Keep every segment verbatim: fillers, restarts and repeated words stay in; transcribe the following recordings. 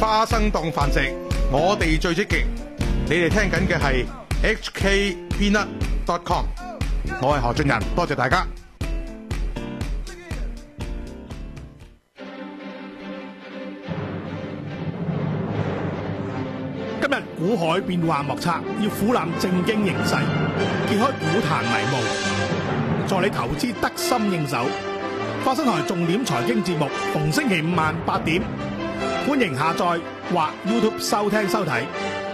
花生檔飯食，我哋最積極。你哋聽緊嘅係 H K Peanut dot com， 我係何俊仁，多謝大家。 今日股海變幻莫測，要俯瞰正經形勢，揭開股壇迷霧，助你投資得心應手。花生台重點財經節目，逢星期五晚八點，歡迎下載或 YouTube 收聽收睇。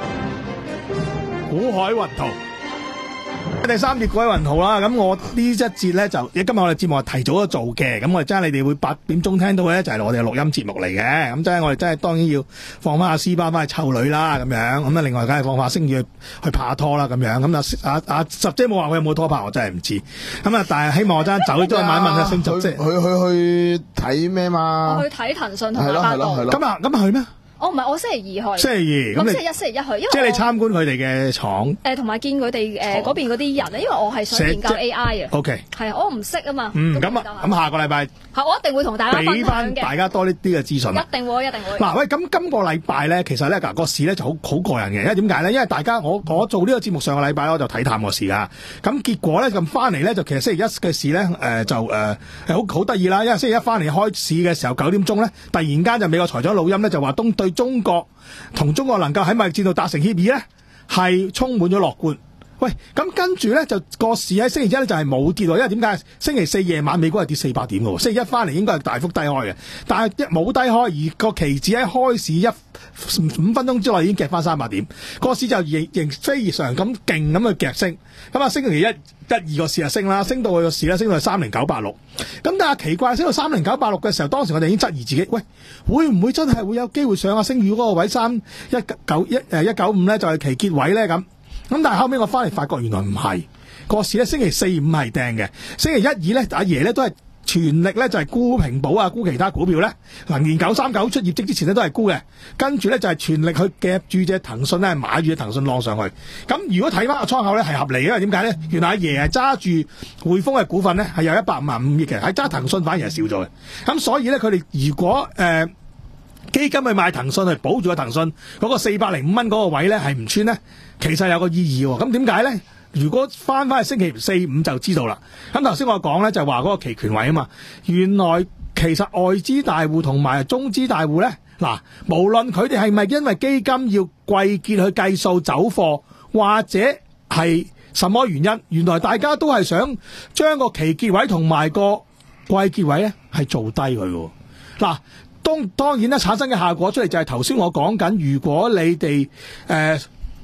股海雲圖第三節，股海雲圖啦。咁我呢一節咧就，今日我哋節目係提早咗做嘅，咁我哋真係你哋會八點鐘聽到嘅咧，就係我哋嘅錄音節目嚟嘅。咁真係我哋真係當然要放翻阿斯巴翻去湊女啦，咁樣咁啊。另外梗係放翻星宇去拍拖啦，咁樣咁啊。阿阿十姐冇話佢有冇拖拍，我真係唔知。咁啊，但係希望我真係走都係問一問阿星十姐， 去去去睇咩嘛？ 我去睇騰訊同埋百度。 咁啊，咁啊去咩？ 我唔係，我星期二去。 星期二，咁星期一、星期一去，因為即係你參觀佢哋嘅廠。 誒，同埋見佢哋誒嗰邊嗰啲人啊，因為我係想研究 A I 啊。 O K。 係啊，我唔識啊嘛。 嗯，咁啊，咁下個禮拜係我一定會同大家俾翻大家多呢啲嘅資訊。 一定會，一定會。 嗱喂，咁今個禮拜咧，其實咧嗱個市咧就好好過癮嘅，因為點解咧？因為大家我我做呢個節目上個禮拜我就睇淡個市㗎。咁結果咧咁翻嚟咧，就其實星期一嘅市咧誒就誒係好好得意啦，因為星期一翻嚟開市嘅時候九點鐘咧，突然間就美國財長老欽咧就話東對中國。同中國能夠喺貿易戰度達成協議咧，係充滿咗樂觀。喂，咁跟住咧就個市喺星期一咧就係冇跌喎，因為點解？星期四夜晚美股係跌四百點嘅喎，星期一翻嚟應該係大幅低開嘅，但係一冇低開，而個期指喺開市一五分鐘之內已經夾翻三百點，個市就仍仍非常咁勁咁去夾升。咁啊，星期一一二個市就升啦，升到去個市咧升到去三零九八六。咁但係奇怪，升到三零九八六嘅時候，當時我哋已經質疑自己，喂，會唔會真係會有機會上阿星宇嗰個位三一九一誒一九五咧，就係期結位咧咁？咁但係後尾我翻嚟發覺原來唔係，個市咧星期四五係掟嘅，星期一二咧阿爺咧都係全力咧就係沽平保啊，沽其他股票咧，能源九三九出業績之前咧都係沽嘅，跟住咧就係全力去夾住隻騰訊咧，買住隻騰訊浪上去。咁如果睇翻個倉口咧係合理嘅，因為點解咧？原來阿爺係揸住匯豐嘅股份咧係有一百五十五億嘅，喺揸騰訊反而係少咗嘅。咁所以咧佢哋如果誒、呃、基金去買騰訊去保住個騰訊嗰個四百零五蚊嗰個位咧係唔穿咧，其實有個意義喎。咁點解咧？如果翻翻去星期四五就知道啦。咁頭先我講咧就話嗰個期權位啊嘛，原來其實外資大戶同埋中資大戶咧，嗱，無論佢哋係咪因為基金要季結去計數走貨，或者係什麼原因，原來大家都係想將個期結位同埋個季結位咧係做低佢嘅。嗱，當當然啦，產生嘅效果出嚟就係頭先我講緊，如果你哋誒。呃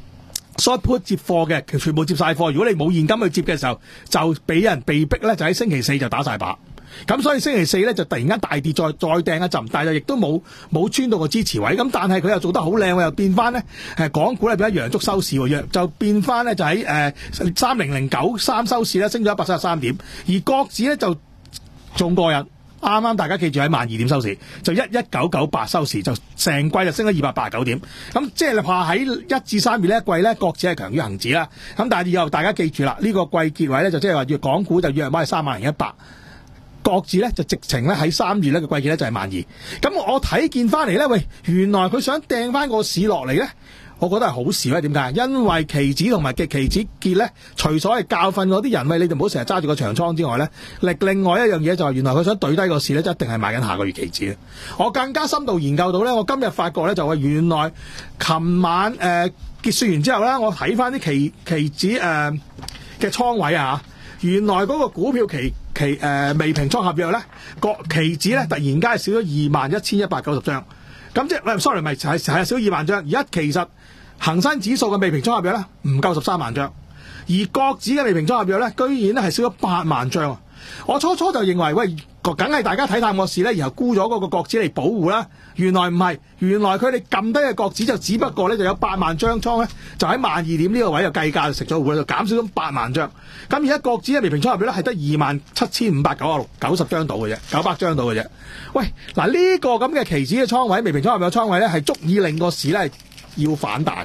short put 接貨嘅，全部接晒貨。如果你冇現金去接嘅時候，就俾人被逼咧，就喺星期四就打晒靶。咁所以星期四咧就突然間大跌，再再掟一陣，但係亦都冇冇穿到個支持位。咁但係佢又做得好靚，又變翻咧誒港股咧變咗陽燭收市喎，就變翻咧就喺誒三零零九三收市咧升咗一百七十三點，而國指咧就仲過癮。啱啱大家記住喺萬二點收市，就一一九九八收市，就成季就升咗二百八十九點。咁即係你話喺一至三月呢一季咧，國指係強於恒指啦。咁但係以後大家記住啦，呢、這個季結位咧就即係話粵港股就約埋係三萬零一百，國指咧就直情咧喺三月咧嘅季結咧就係萬二。咁我睇見翻嚟咧，喂，原來佢想掟翻個市落嚟咧。我覺得係好事咧，點解？因為期指同埋嘅期指結咧，除咗係教訓嗰啲人，喂，你哋唔好成日揸住個長倉之外咧，另另外一樣嘢就係原來佢想對低個市咧，一定係買緊下個月期指。我更加深度研究到咧，我今日發覺咧就話原來琴晚誒、呃、結算完之後咧，我睇翻啲期期指誒嘅、呃、倉位啊，原來嗰個股票期期誒、呃、未平倉合約咧，個期指咧突然間少咗二萬一千一百九十張。咁即係 sorry 咪係係少二萬張，而家其實恒生指數嘅未平倉合約咧唔夠十三萬張，而國指嘅未平倉合約咧居然咧係少咗八萬張啊！我初初就認為喂，梗係大家睇淡個市咧，然後沽咗嗰個國指嚟保護啦。原來唔係，原來佢哋撳低嘅國指就只不過咧就有八萬張倉咧，就喺萬二點呢個位就計價就食咗糊就減少咗八萬張。咁而家國指嘅未平倉合約咧係得二萬七千五百九十六九十張到嘅啫，九百張到嘅啫。喂，嗱呢個咁嘅期指嘅倉位，未平倉合約嘅倉位咧係足以令個市咧要反彈嘅。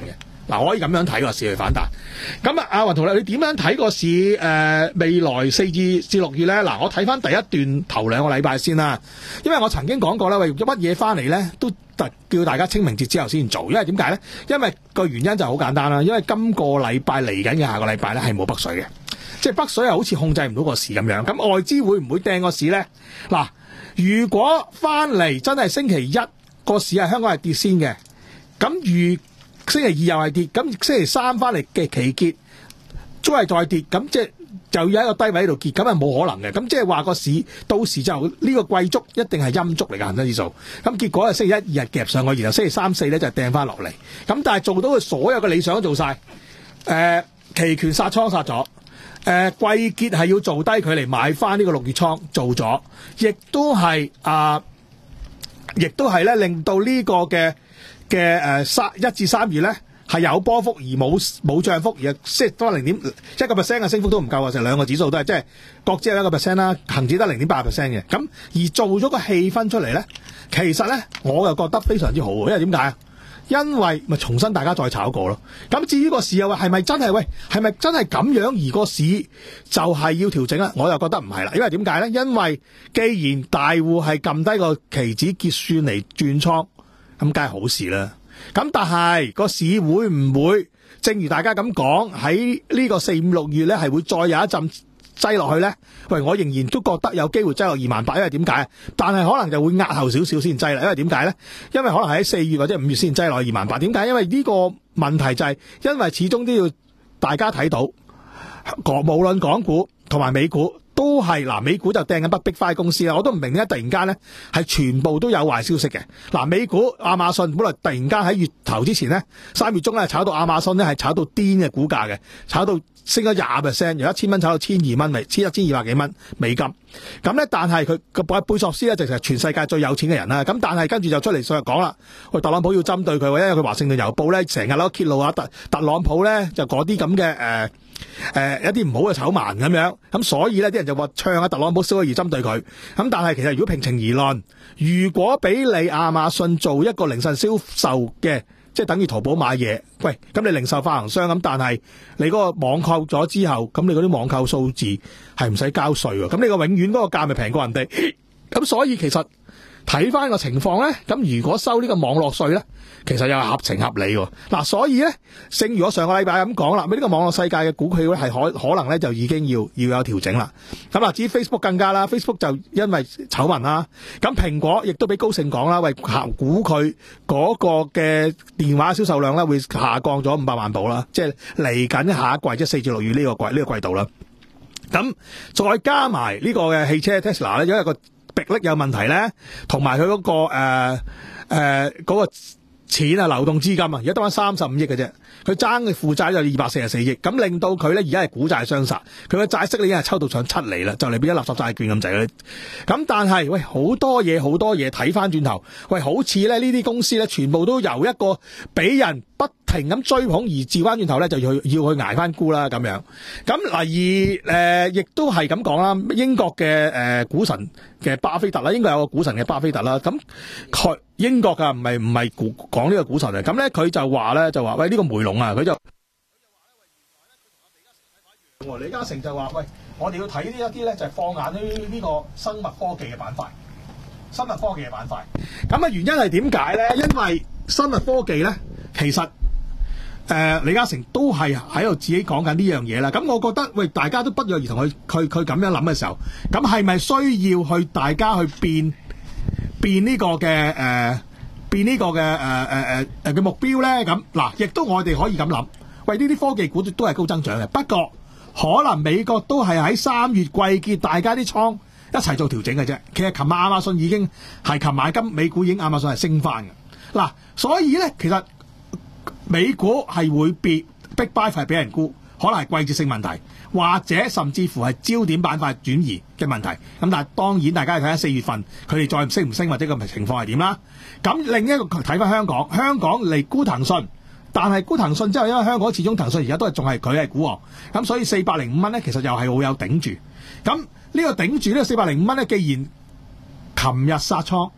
嗱，可以咁樣睇個市去反彈。咁啊，阿雲圖咧，你點樣睇個市？誒、呃，未來四至至六月咧，嗱，我睇翻第一段頭兩個禮拜先啦。因為我曾經講過咧，喂，乜嘢翻嚟咧，都特叫大家清明節之後先做。因為點解咧？因為個原因就好簡單啦。因為今個禮拜嚟緊嘅下個禮拜咧係冇北水嘅，即係北水係好似控制唔到個市咁樣。咁外資會唔會掟個市咧？嗱，如果翻嚟真係星期一個市係香港係跌先嘅，咁如星期二又係跌，咁星期三翻嚟嘅期結都係再跌，咁即係就要喺個低位喺度結，咁係冇可能嘅。咁即係話個市到時就呢個季燭一定係陰燭嚟嘅恒生指數。咁結果係星期一二日夾上去，然後星期三四咧就掟翻落嚟。咁但係做到佢所有嘅理想都做晒，誒、呃、期權殺倉殺咗，誒、呃、季結係要做低佢嚟買翻呢個六月倉做咗，亦都係啊，亦都係咧令到呢個嘅。嘅誒三一至三月咧係有波幅而冇冇漲幅，而即係多零點一個 percent 嘅升幅都唔夠啊！成兩個指數都係即係各只有一個 percent 啦，恒指得零點八 percent 嘅。咁而做咗個氣氛出嚟咧，其實咧我又覺得非常之好，因為點解啊？因為咪重新大家再炒過咯。咁至於個市又話係咪真係喂係咪真係咁樣而個市就係要調整啊？我又覺得唔係啦，因為點解咧？因為既然大戶係撳低個期指結算嚟轉倉。咁梗係好事啦。咁但係個市會唔會正如大家咁講，喺呢個四五六月咧係會再有一陣擠落去咧？喂，我仍然都覺得有機會擠落二萬八，因為點解？但係可能就會壓後少少先擠啦。因為點解咧？因為可能喺四月或者五月先擠落二萬八。點解？因為呢個問題就係因為始終都要大家睇到，無論港股同埋美股。都係嗱，美股就掟緊不逼快公司啦，我都唔明咧，突然間咧係全部都有壞消息嘅。嗱，美股亞馬遜本來突然間喺月頭之前咧，三月中咧炒到亞馬遜咧係炒到癲嘅股價嘅，炒到升咗廿 percent， 由一千蚊炒到千二蚊，咪千一千二百幾蚊美金。咁咧，但係佢個貝索斯咧就係全世界最有錢嘅人啦。咁但係跟住就出嚟上講啦，喂，特朗普要針對佢，因為佢華盛頓郵報咧成日都揭露啊特特朗普咧就嗰啲咁嘅誒。誒、呃，一啲唔好嘅醜聞咁樣，咁所以呢啲人就話唱下特朗普燒而針對佢，咁但係其實如果平情而論，如果俾你亞馬遜做一個零售銷售嘅，即係等於淘寶買嘢，喂，咁你零售發行商咁，但係你嗰個網購咗之後，咁你嗰啲網購數字係唔使交稅喎，咁你個永遠嗰個價咪平過人哋，咁所以其實睇翻個情況咧，咁如果收呢個網絡稅咧，其實又係合情合理喎。嗱、啊，所以咧，正如我上個禮拜咁講啦，呢、這個網絡世界嘅股票咧係可可能咧就已經要要有調整啦。咁啊，至於 Facebook 更加啦 ，Facebook 就因為醜聞啦，咁蘋果亦都俾高盛講啦，喂，估佢嗰個嘅電話銷售量咧會下降咗五百萬部啦，即係嚟緊下一季，即係四至六月呢個季呢個季度啦。咁再加埋呢個嘅汽車 Tesla 咧，因為個逼力有問題咧，同埋佢嗰個誒誒嗰個錢啊，流動資金啊，而家得翻三十五億嘅啫，佢爭嘅負債就二百四十四億，咁令到佢咧而家係股債雙殺，佢嘅債息咧已經係抽到上七厘啦，就嚟變咗垃圾債券咁滯。咁但係喂，好多嘢好多嘢睇翻轉頭，喂，好似咧呢啲公司咧，全部都由一個俾人不停咁追捧而調翻轉頭咧，就要去要去挨翻沽啦咁樣。咁嗱而誒、呃，亦都係咁講啦，英國嘅誒、呃、股神嘅巴菲特啦，應該有個股神嘅巴菲特啦，咁佢。英國噶唔係唔係講呢個股神啊，咁咧佢就話咧就話喂呢、這個梅龍啊，佢就佢就話咧喂原來咧佢同阿李嘉誠睇法一樣，李嘉誠就話喂我哋要睇呢一啲咧就係、是、放眼於呢個生物科技嘅板塊，生物科技嘅板塊。咁啊原因係點解咧？因為生物科技咧其實誒、呃、李嘉誠都係喺度自己講緊呢樣嘢啦。咁我覺得喂大家都不約而同去佢佢咁樣諗嘅時候，咁係咪需要去大家去變？變呢個嘅誒、呃，變呢個嘅誒誒誒誒嘅目標咧，咁嗱，亦都我哋可以咁諗，喂，呢啲科技股都係高增長嘅，不過可能美國都係喺三月季結，大家啲倉一齊做調整嘅啫。其實琴晚亞馬遜已經係琴晚今美股已經亞馬遜係升翻嘅，嗱，所以咧其實美股係會變 Big Buy 係俾人沽，可能係季節性問題。或者甚至乎係焦點板塊轉移嘅問題，咁但係當然大家睇下四月份佢哋再升唔升或者個情況係點啦。咁另一個睇翻香港，香港嚟沽騰訊，但係沽騰訊之後，因為香港始終騰訊而家都係仲係佢係股王，咁所以四百零五蚊咧，其實又係好有頂住。咁呢個頂住呢個四百零五蚊咧，既然琴日殺倉，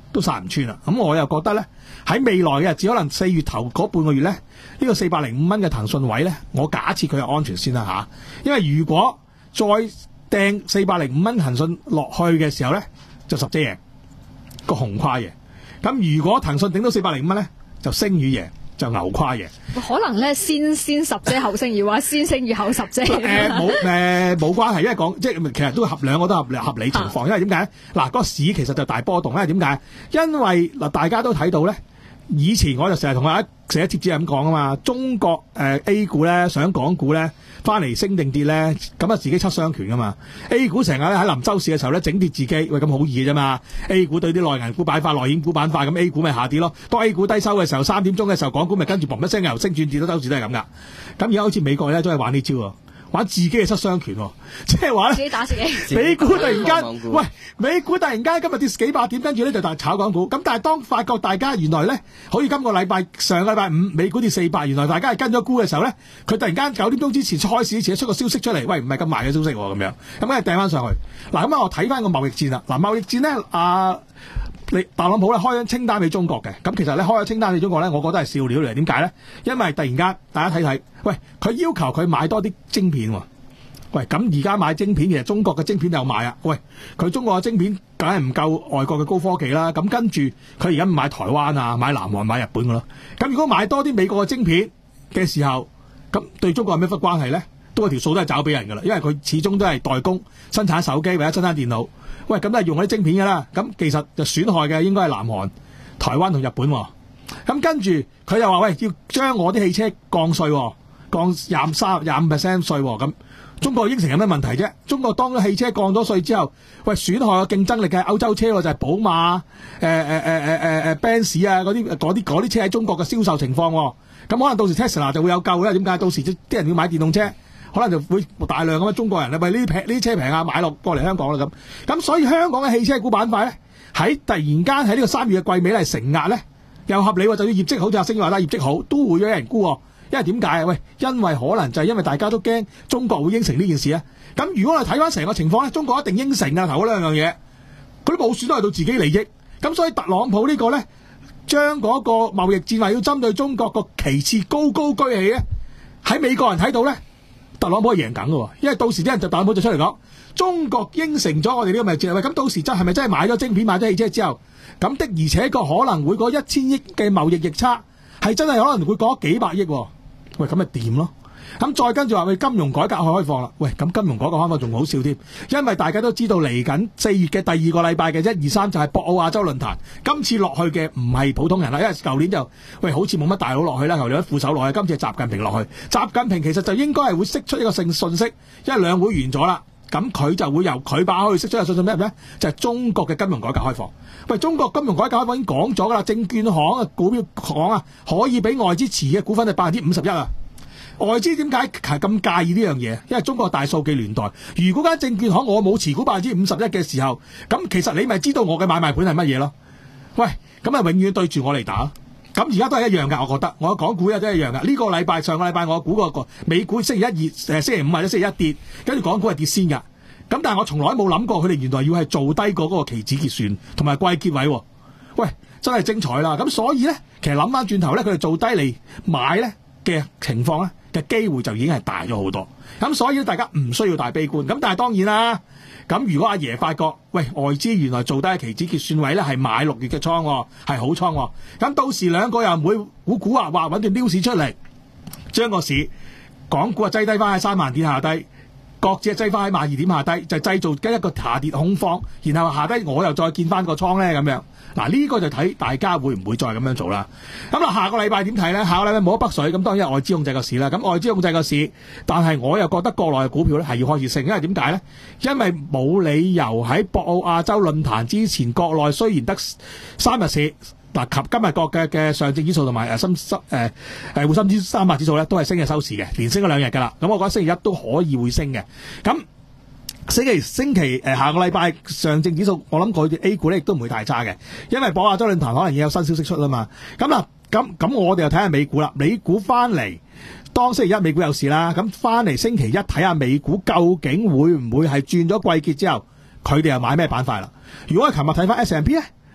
都殺唔穿啦。咁我又覺得咧，喺未來嘅日子，可能四月頭嗰半個月咧，呢個四百零五蚊嘅騰訊位咧，我假設佢係安全先啦吓。因為如果再掟四百零五蚊騰訊落去嘅時候咧，就十隻贏個紅跨贏。咁如果騰訊頂到四百零五蚊咧，就星宇贏。就牛跨嘅， 可能咧先先十隻後星宇，或者先星宇後十隻。誒冇誒冇關係，因為講即係其實都合兩個都合合理情況，啊、因為點解嗱、嗰個市其實就大波動，因為點解？因為嗱大家都睇到咧，以前我就成日同大家寫貼紙係咁講啊嘛，中國誒、呃、A 股咧上港股咧翻嚟升定跌咧，咁啊自己七傷拳噶嘛。A 股成日咧喺臨收市嘅時候咧整跌自己，喂咁好易嘅啫嘛。A 股對啲內銀股板塊、內險股板塊，咁 A 股咪下跌咯。當 A 股低收嘅時候，三點鐘嘅時候，港股咪跟住嘣一聲由升轉跌，都周市都係咁噶。咁而家好似美國咧都係玩呢招喎。玩自己嘅七傷拳，即係話咧， 自己打自己。 美股突然間，喂，美股突然間今日跌幾百點，跟住咧就大炒港股。咁但係當發覺大家原來咧，好似今個禮拜上個禮拜五美股跌四百，原來大家係跟咗沽嘅時候咧，佢突然間九點鐘之前開市之前出個消息出嚟，喂，唔係咁壞嘅消息咁樣，咁梗係掟翻上去。嗱，咁啊，我睇翻個貿易戰啦。嗱，貿易戰咧，啊。你特朗普咧開咗清單俾中國嘅，咁其實咧開咗清單俾中國咧，我覺得係笑料嚟。點解咧？因為突然間大家睇睇，喂，佢要求佢買多啲晶片喎。喂，咁而家買晶片，其實中國嘅晶片有買啊。喂，佢中國嘅晶片梗係唔夠外國嘅高科技啦。咁跟住佢而家買台灣啊，買南韓、買日本㗎咯。咁如果買多啲美國嘅晶片嘅時候，咁對中國有咩忽關係咧？都係條數都係找俾人㗎啦，因為佢始終都係代工生產手機或者生產電腦。喂，咁都係用嗰啲晶片㗎啦。咁其實就損害嘅應該係南韓、台灣同日本喎。咁跟住佢又話：喂，要將我啲汽車降稅，降廿三、廿五 percent 稅。咁中國應承有咩問題啫？中國當咗汽車降咗稅之後，喂，損害個競爭力嘅歐洲車喎，就係寶馬、誒誒誒誒誒誒 Benz 啊嗰啲嗰啲嗰啲車喺中國嘅銷售情況。咁可能到時 Tesla 就會有救啦。點解？到時啲人要買電動車。可能就會大量咁樣中國人咧，喂，呢啲平呢啲車平啊，買落過嚟香港啦咁。咁所以香港嘅汽車股板塊咧，喺突然間喺呢個三月嘅季尾嚟承壓咧，又合理喎。就要業績好似阿星話啦，業績好都會有人沽喎。因為點解啊？喂，因為可能就係因為大家都驚中國會應承呢件事啊。咁如果我哋睇翻成個情況咧，中國一定應承啊，頭嗰兩樣嘢，佢都冇損害到自己利益。咁所以特朗普呢個咧，將嗰個貿易戰話要針對中國個旗幟高高舉起咧，喺美國人睇到咧。特朗普係贏緊嘅，因為到時啲人就特朗普就出嚟講，中國應承咗我哋呢個貿易戰，喂，咁到時真係咪真係買咗晶片、買咗汽車之後，咁的而且確可能會嗰一千億嘅貿易逆差係真係可能會過幾百億，喂，咁咪掂咯。咁再跟住話喂，金融改革開放啦，喂，咁金融改革開放仲好笑添，因為大家都知道嚟緊四月嘅第二個禮拜嘅一二三就係博鰲亞洲論壇，今次落去嘅唔係普通人啦，因為舊年就喂好似冇乜大佬落去啦，舊年副手落去，今次係習近平落去，習近平其實就應該係會釋出一個信信息，因為兩會完咗啦，咁佢就會由佢把口去釋出一個信息咩咩？就係、是、中國嘅金融改革開放。喂，中國金融改革開放已經講咗噶啦，證券行啊、股票行啊，可以俾外資持嘅股份係百分之五十一啊。外資點解係咁介意呢樣嘢？因為中國大數據年代，如果間證券行我冇持股百分之五十一嘅時候，咁其實你咪知道我嘅買賣盤係乜嘢咯？喂，咁啊永遠對住我嚟打，咁而家都係一樣噶，我覺得我講股又都係一樣噶。呢、這個禮拜上個禮拜我估過個美股星期一二誒星期五或者星期一跌，跟住港股係跌先噶。咁但係我從來冇諗過佢哋原來要係做低過嗰個期指結算同埋季結位喎。喂，真係精彩啦！咁所以咧，其實諗翻轉頭咧，佢哋做低嚟買咧嘅情況咧。嘅機會就已經係大咗好多，咁所以大家唔需要大悲觀。咁但係當然啦，咁如果阿爺發覺，喂，外資原來做低期指結算位咧係買六月嘅倉，係好倉，咁到時兩個又唔會估估話話揾段標市出嚟，將個市港股啊擠低翻喺三萬點下低，國指啊擠翻喺萬二點下低，就製造一個下跌恐慌，然後下低我又再見翻個倉咧咁樣。嗱，呢個就睇大家會唔會再咁樣做啦。咁啦，下個禮拜點睇咧？下個禮拜冇得北水，咁當然係外資控制個市啦。咁外資控制個市，但係我又覺得國內嘅股票咧係要開始升，因為點解咧？因為冇理由喺博鰲亞洲論壇之前，國內雖然得三日市，嗱及今日國嘅嘅上證指數同埋誒深深誒誒滬深指三百指數咧都係升嘅收市嘅，連升咗兩日㗎啦。咁我覺得星期一都可以會升嘅。咁星期星期誒、呃、下個禮拜上證指數，我諗佢哋 A 股咧亦都唔會太差嘅，因為博鰲亞洲論壇可能已經有新消息出啦嘛。咁啦，咁咁我哋又睇下美股啦。美股翻嚟，當星期一美股有事啦，咁翻嚟星期一睇下美股究竟會唔會係轉咗季結之後，佢哋又買咩板塊啦？如果係琴日睇翻 S and P 咧，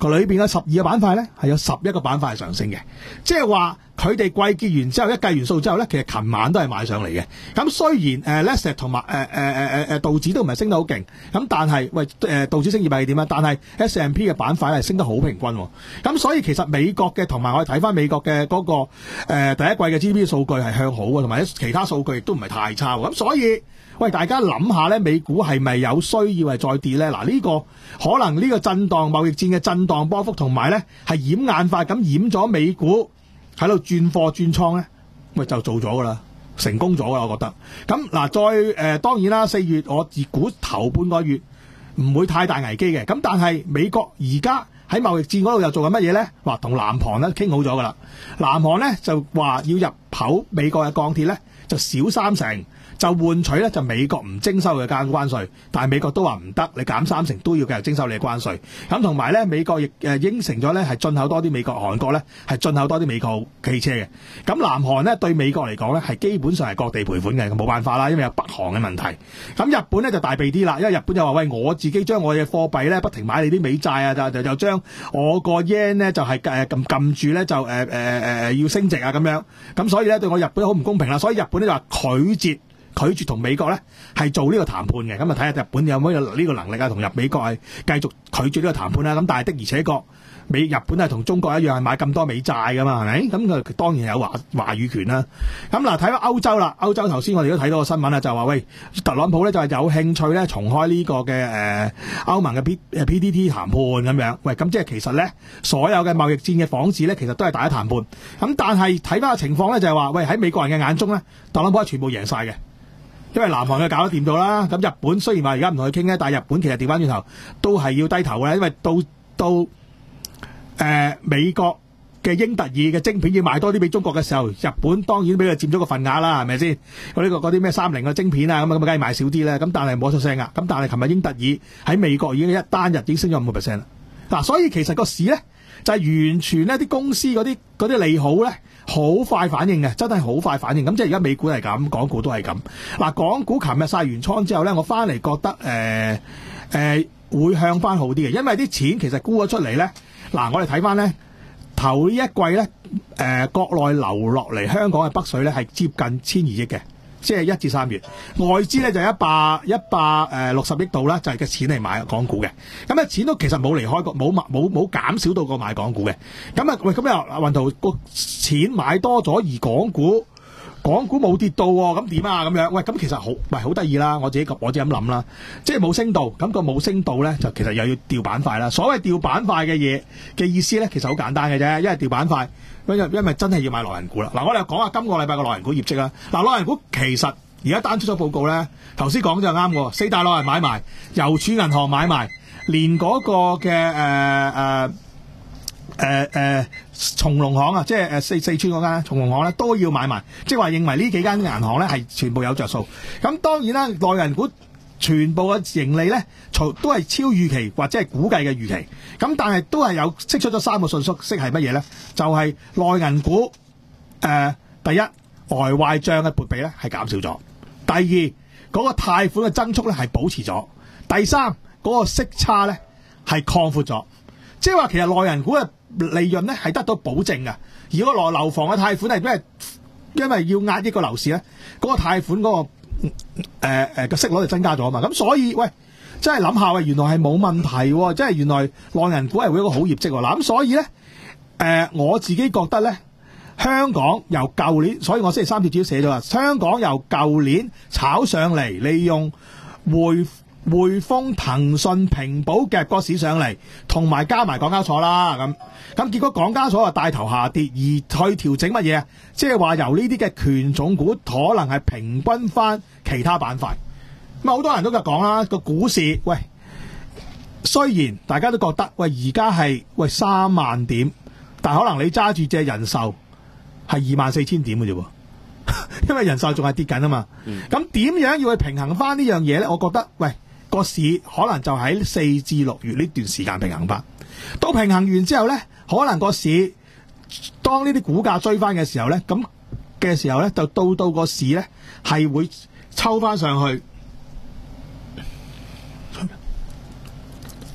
個裏邊嘅十二個板塊咧，係有十一個板塊係上升嘅，即係話佢哋季結完之後，一計完數之後咧，其實琴晚都係買上嚟嘅。咁雖然誒 Nasdaq 同埋誒誒誒誒誒道指都唔係升得好勁，咁但係喂誒道指升二百係點啊？但係 S and P 嘅板塊係升得好平均喎。咁所以其實美國嘅同埋我哋睇翻美國嘅嗰、那個、呃、第一季嘅 G D P 數據係向好嘅，同埋其他數據亦都唔係太差喎。咁所以喂，大家諗下咧，美股係咪有需要係再跌咧？嗱，呢個可能呢個震盪貿易戰嘅震盪波幅，同埋咧係掩眼法咁掩咗美股喺度轉貨轉倉咧，咪就做咗噶啦，成功咗啦，我覺得。咁嗱，再誒、呃、當然啦，四月我自估頭半個月唔會太大危機嘅。咁但係美國而家喺貿易戰嗰度又做緊乜嘢咧？話同南韓咧傾好咗噶啦，南韓咧就話要入口美國嘅鋼鐵咧就少三成。就換取咧就美國唔徵收嘅間關稅，但係美國都話唔得，你減三成都要繼續徵收你嘅關稅。咁同埋咧，美國亦誒應承咗咧係進口多啲美國、韓國咧係進口多啲美國汽車嘅。咁南韓咧對美國嚟講咧係基本上係各地賠款嘅，冇辦法啦，因為有北韓嘅問題。咁日本咧就大鼻啲啦，因為日本就話喂，我自己將我嘅貨幣咧不停買你啲美債啊，就就就將我個 yen 咧就係誒撳撳住咧就誒誒誒要升值啊咁樣。咁所以咧對我日本好唔公平啦，所以日本咧就話拒絕。拒絕同美國咧係做呢個談判嘅，咁啊睇下日本有冇呢個能力啊，同入美國係繼續拒絕呢個談判啦。咁但係的而且確，美日本係同中國一樣係買咁多美債噶嘛，係咪？咁佢當然有話話語權啦。咁嗱，睇翻歐洲啦，歐洲頭先我哋都睇到個新聞啦，就話喂，特朗普咧就係有興趣咧重開呢個嘅誒歐盟嘅 P 誒 P T T 談判咁樣。喂，咁即係其實咧所有嘅貿易戰嘅幌子咧，其實都係大家談判。咁但係睇翻個情況咧，就係話喂喺美國人嘅眼中咧，特朗普係全部贏晒嘅。因為南韓佢搞得掂到啦，咁日本雖然話而家唔同佢傾咧，但係日本其實調翻轉頭都係要低頭嘅，因為到到誒、呃、美國嘅英特爾嘅晶片要賣多啲俾中國嘅時候，日本當然俾佢佔咗個份額啦，係咪先？嗰啲嗰啲咩三菱嘅晶片啊，咁咁梗係賣少啲咧，咁但係冇出聲噶，咁但係琴日英特爾喺美國已經一單日已經升咗五個 percent 啦。嗱，所以其實個市咧就係、是、完全呢啲公司嗰啲嗰啲利好咧。好快反應嘅，真係好快反應。咁即係而家美股係咁，港股都係咁。嗱，港股琴日晒完倉之後咧，我翻嚟覺得誒誒、呃呃、會向翻好啲嘅，因為啲錢其實沽咗出嚟咧。嗱，我哋睇翻咧頭呢一季咧，誒、呃、國內流落嚟香港嘅北水咧係接近千二億嘅。即係一至三月，外資咧就一百一百誒六十億度啦，就係嘅錢嚟買港股嘅。咁啊，錢都其實冇離開過，冇冇冇減少到過買港股嘅。咁啊，喂，咁又運圖個錢買多咗，而港股港股冇跌到喎，咁點啊？咁樣，喂，咁其實好，喂，好得意啦！我自己我自己咁諗啦，即係冇升到，咁、個冇升到咧，就其實又要調板塊啦。所謂調板塊嘅嘢嘅意思咧，其實好簡單嘅啫，因為調板塊。因為因為真係要買內銀股啦。嗱，我哋講下今個禮拜嘅內銀股業績啦。嗱，內銀股其實而家單出咗報告咧，頭先講就啱喎。四大內銀買埋，郵儲銀行買埋，連嗰個嘅誒誒誒誒松隆行啊，即係誒四四川嗰間松隆行咧都要買埋，即係話認為呢幾間銀行咧係全部有着數。咁當然啦，內銀股全部嘅盈利咧，都係超預期或者係估計嘅預期。咁但係都係有釋出咗三個信息，係乜嘢咧？就係、是、內銀股誒、呃，第一外壞帳嘅撥備咧係減少咗；第二嗰、那個貸款嘅增速咧係保持咗；第三嗰、那個息差咧係擴闊咗。即係話其實內銀股嘅利潤咧係得到保證嘅。而嗰個內樓房嘅貸款係因為因為要壓抑個樓市咧，嗰、那個貸款嗰、那個。誒誒個息率就增加咗啊嘛，咁所以喂，真係諗下喂，原來係冇問題喎，即係原來內銀股係會有一個好業績喎。嗱，咁所以咧，誒、呃、我自己覺得咧，香港由舊年，所以我星期三節主要寫咗啦，香港由舊年炒上嚟，利用匯匯豐、騰訊、平保夾個市上嚟，同埋加埋港交所啦，咁咁結果港交所啊帶頭下跌，而去調整乜嘢啊？即係話由呢啲嘅權重股可能係平均翻其他板塊。咁啊，好多人都咁講啦，個股市喂，雖然大家都覺得喂而家係喂三萬點，但可能你揸住隻人壽係二萬四千點嘅啫喎，因為人壽仲係跌緊啊嘛。咁點、嗯、樣要去平衡翻呢樣嘢咧？我覺得喂。個市可能就喺四至六月呢段時間平衡翻，到平衡完之後咧，可能個市當呢啲股價追翻嘅時候咧，咁嘅時候咧就到到個市咧係會抽翻上去。哦，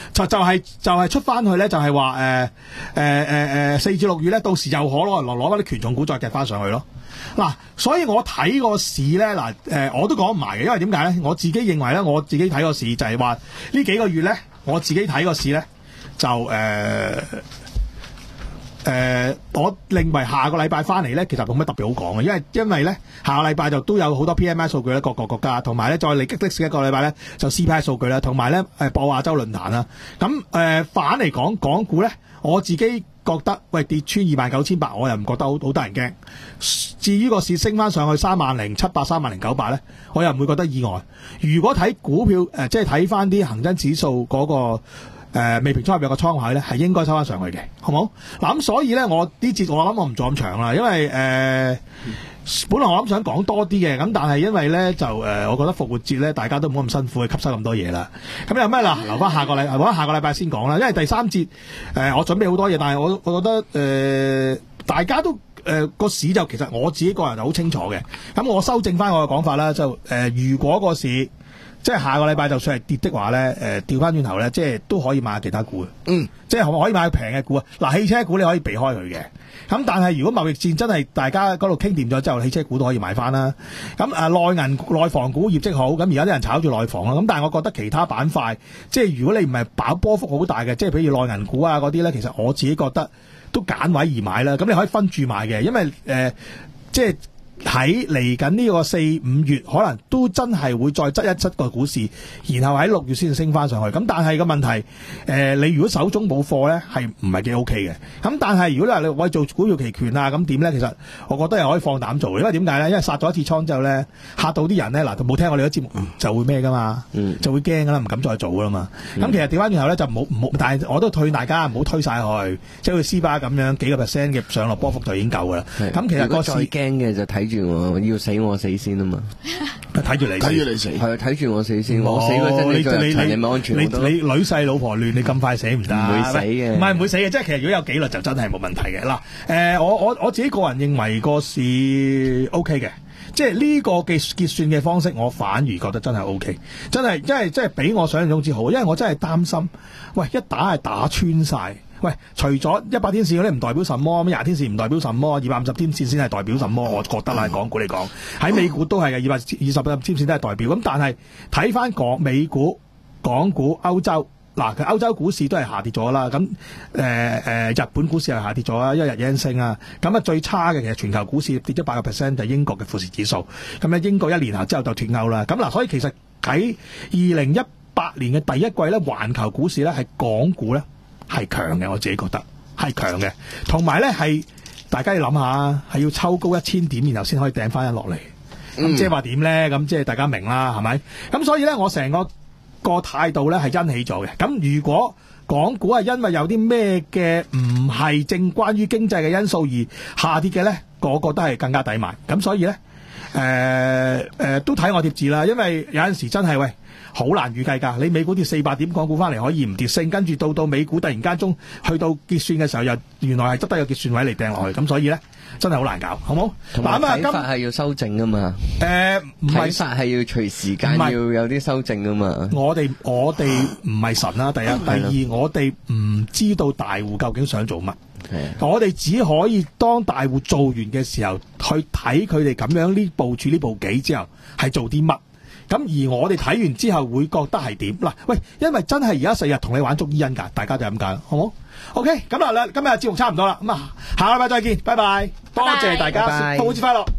就就係、就係、出翻去咧，就係話誒誒誒誒四至六月咧，到時又可攞攞攞翻啲權重股再夾翻上去咯。嗱，所以我睇個市咧，嗱誒我都講唔埋嘅，因為點解咧？我自己認為咧，我自己睇個市就係話呢幾個月咧，我自己睇個市咧就誒。呃誒、呃，我認為下個禮拜翻嚟咧，其實冇乜特別好講嘅，因為因為咧下個禮拜就都有好多 P M I 數據咧，各個國家，同埋咧再嚟激的士一個禮拜咧就 C P I 數據啦，同埋咧誒播亞洲論壇啦。咁誒、呃、反嚟講，港股咧，我自己覺得喂跌穿二萬九千八，我又唔覺得好好得人驚。至於個市升翻上去三萬零七百、三萬零九百咧，我又唔會覺得意外。如果睇股票誒、呃，即係睇翻啲恒生指數嗰、那個。誒、呃、未平倉入邊個倉位咧，係應該收翻上去嘅，好冇？嗱咁所以咧，我呢節我諗我唔做咁長啦，因為誒、呃、本來我諗想講多啲嘅，咁但係因為咧就誒、呃，我覺得復活節咧大家都唔好咁辛苦去吸收咁多嘢啦。咁有咩啦？留翻下個禮，留翻下個禮拜先講啦。因為第三節誒、呃、我準備好多嘢，但係我我覺得誒、呃、大家都誒個、呃、市就其實我自己個人就好清楚嘅。咁我修正翻我嘅講法啦，就誒、呃、如果個市。即係下個禮拜就算係跌的話咧，誒調翻轉頭咧，即係都可以買其他股嘅。嗯，即係可唔可以買平嘅股啊？嗱，汽車股你可以避開佢嘅。咁但係如果貿易戰真係大家嗰度傾掂咗之後，汽車股都可以買翻啦。咁誒內銀內房股業績好，咁而家啲人炒住內房啦。咁但係我覺得其他板塊，即係如果你唔係爆波幅好大嘅，即係譬如內銀股啊嗰啲咧，其實我自己覺得都揀位而買啦。咁你可以分住買嘅，因為誒、呃、即係。喺嚟緊呢個四五月，可能都真係會再執一執個股市，然後喺六月先至升翻上去。咁但係個問題，誒、呃、你如果手中冇貨咧，係唔係幾 OK 嘅？咁但係如果你話你喂做股票期權啊，咁點咧？其實我覺得又可以放膽做，因為點解咧？因為殺咗一次倉之後咧，嚇到啲人咧，嗱冇聽我哋嘅節目、嗯、就會咩噶嘛，嗯、就會驚噶啦，唔敢再做噶啦嘛。咁、嗯、其實調翻轉頭咧就唔好唔好，但係我都退大家唔好推晒去，即係好似 C 巴咁樣幾個 percent 嘅上落波幅就已經夠噶啦。咁其實個最驚嘅就睇住我要死我死先啊嘛， 睇住你睇住你死， 係睇住我死先，我死嗰陣你再提你咪安全好多。 你女婿老婆亂，你咁快死唔得， 唔會死嘅， 唔係唔會死嘅，即係其實如果有紀律就真係冇問題嘅。嗱，誒，我我我自己個人認為個市 O K 嘅，即係呢個嘅結算嘅方式，我反而覺得真係 O K，真係，因為真係比我想象中之好，因為我真係擔心，喂，一打係打穿晒。喂，除咗一百天線嗰啲唔代表什麼，咁廿天線唔代表什麼，二百五十天線先係代表什麼？我覺得啦，港股嚟講，喺美股都係嘅，二百二十天線都係代表。咁但係睇翻港美股、港股、歐洲，嗱，佢歐洲股市都係下跌咗啦。咁誒誒，日本股市係下跌咗啦，因為日元升啊。咁啊，最差嘅其實全球股市跌咗八個 percent 就係英國嘅富時指數。咁咧，英國一年後之後就脫歐啦。咁嗱，所以其實喺二零一八年嘅第一季咧，環球股市咧係港股咧。係強嘅，我自己覺得係強嘅，同埋咧係大家要諗下，係要抽高一千點，然後先可以掟翻一落嚟。咁、嗯、即係話點咧？咁即係大家明啦，係咪？咁所以咧，我成個個態度咧係欣喜咗嘅。咁如果港股係因為有啲咩嘅唔係正關於經濟嘅因素而下跌嘅咧，個個都係更加抵買。咁所以咧，誒、呃、誒、呃、都睇我貼字啦，因為有陣時真係喂。好難預計㗎，你美股跌四百點，港股翻嚟可以唔跌升，跟住到到美股突然間中去到結算嘅時候，又原來係執低個結算位嚟掟落去，咁所以咧真係好難搞，好冇？ 同埋睇法係要修正㗎嘛？ 誒，唔係睇法係要隨時間要有啲修正㗎嘛？ 我哋我哋唔係神啦，第一，第二，我哋唔知道大戶究竟想做乜，我哋只可以當大戶做完嘅時候，去睇佢哋咁樣呢部署呢部棋之後係做啲乜。咁而我哋睇完之後會覺得係點？嗱，喂，因為真係而家成日同你玩捉伊人㗎，大家就咁解，好冇 ？OK，咁啊，今日節目差唔多啦，咁啊，下個禮拜再見，拜拜，多謝大家，復活節快樂。